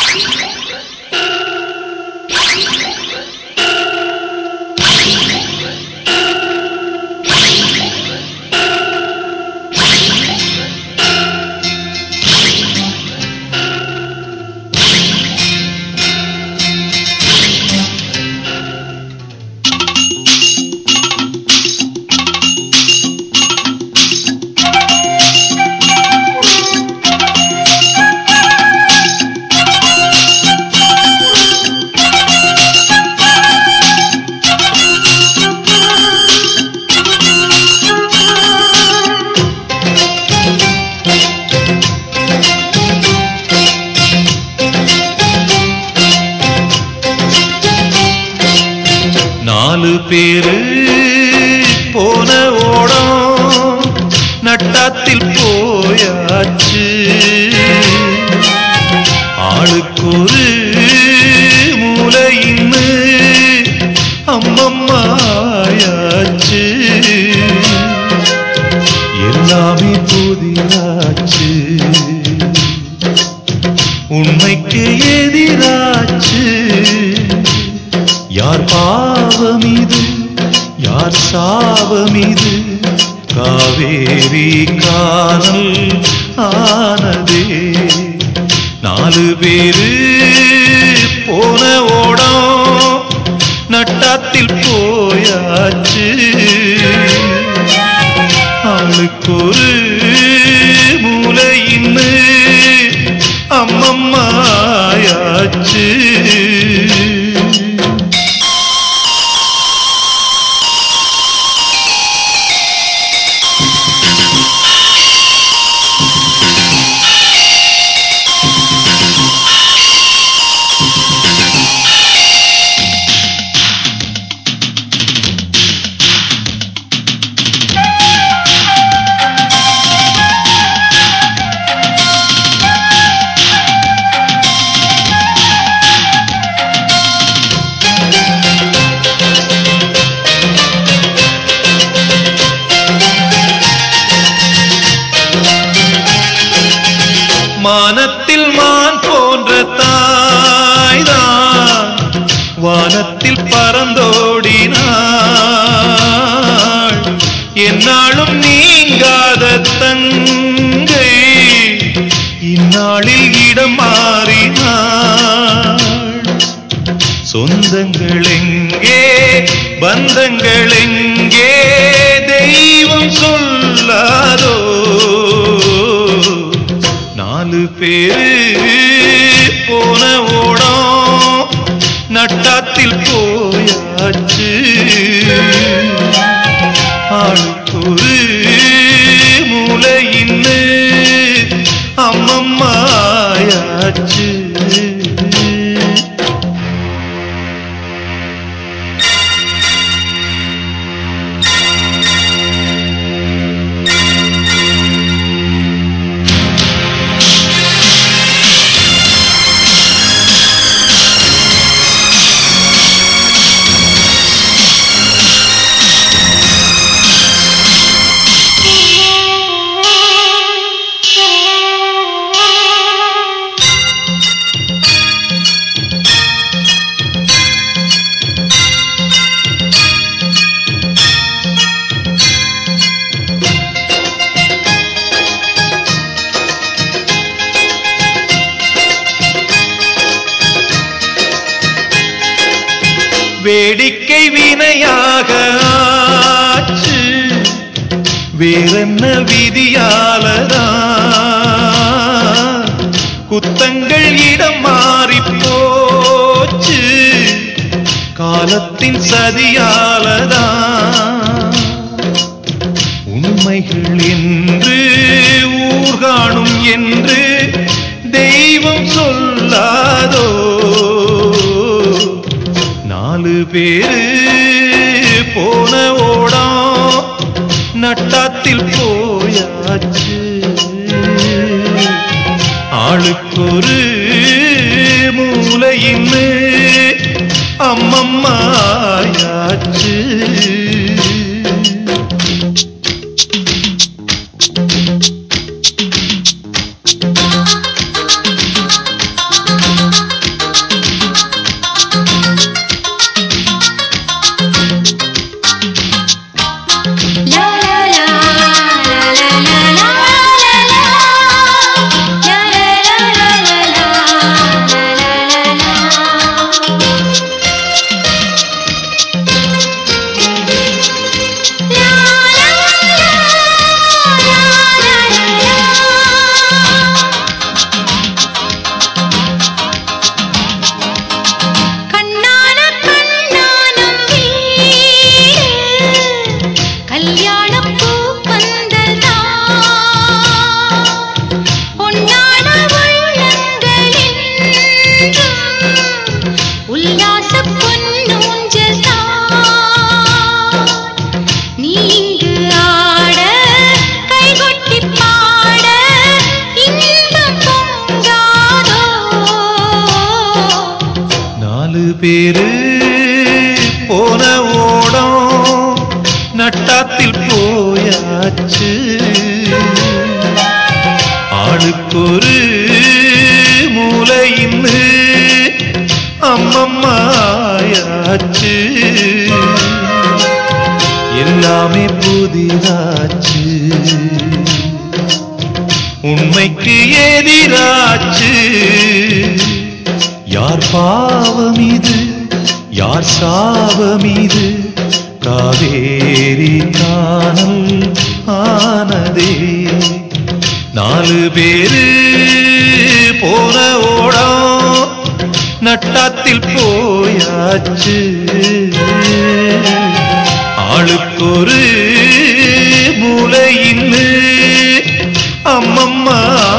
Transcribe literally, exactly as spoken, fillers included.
நாலு பேரு போன ஓடம் நட்டாத்தில் போயாச்சு, ஆளுக்கொரு மூலையின்னு அம்மம்மாயாச்சு, எல்லாமே புதிராச்சு, உண்மைக்கு எதிராச்சு. யார் பாவமிது யார் சாபமிது, காவேரி காணல் ஆனதே. நாலு பேரு போன ஓடம் நட்டாத்தில் போயாச்சு, ஆளுக்கொரு மூலையின்னு அம்மம்மாயாச்சு. மானத்தில் மான் போன்ற தாய்தான் வானத்தில் பறந்தோடினாள், என்னாலும் நீங்காத தங்கை இந்நாளில் இடம் மாறினாள். சொந்தங்கள் எங்கே பந்தங்கள் எங்கே தெய்வம் சொல்லாதோ. நாலு பேரு போன ஓடம் நட்டாத்தில் போயாச்சு, ஆளுக்கொரு மூலையின்னு அம்மம்மாயாச்சு. வேடிக்கை வினையாக ஆச்சு, வேறென்ன விதியாலதான் குத்தங்கள் இடம் மாறி போச்சு, காலத்தின் சதியாலதான். உண்மைகள் என்று ஊர்காணும் என்று தெய்வம் சொல்லாதோ. நாலு பேரு போன ஓடம் நட்டாத்தில் போயாச்சு, ஆளுக்கொரு மூலையின்னு அம்மம்மாயாச்சு. பேரு போன ஓடம் நட்டாத்தில் போயாச்சு ஆளுக்கொரு மூலையின்னு அம்மம்மாயாச்சு எல்லாமே புதிதாச்சு உண்மைக்கு எதிராச்சு யார் பாவம் இது யார் சாபம் இது காவேரி காணல் ஆனதே நாலு பேரு போன ஓடம் நட்டாத்தில் போயாச்சு ஆளுக்கொரு மூலையின்னு அம்மம்மா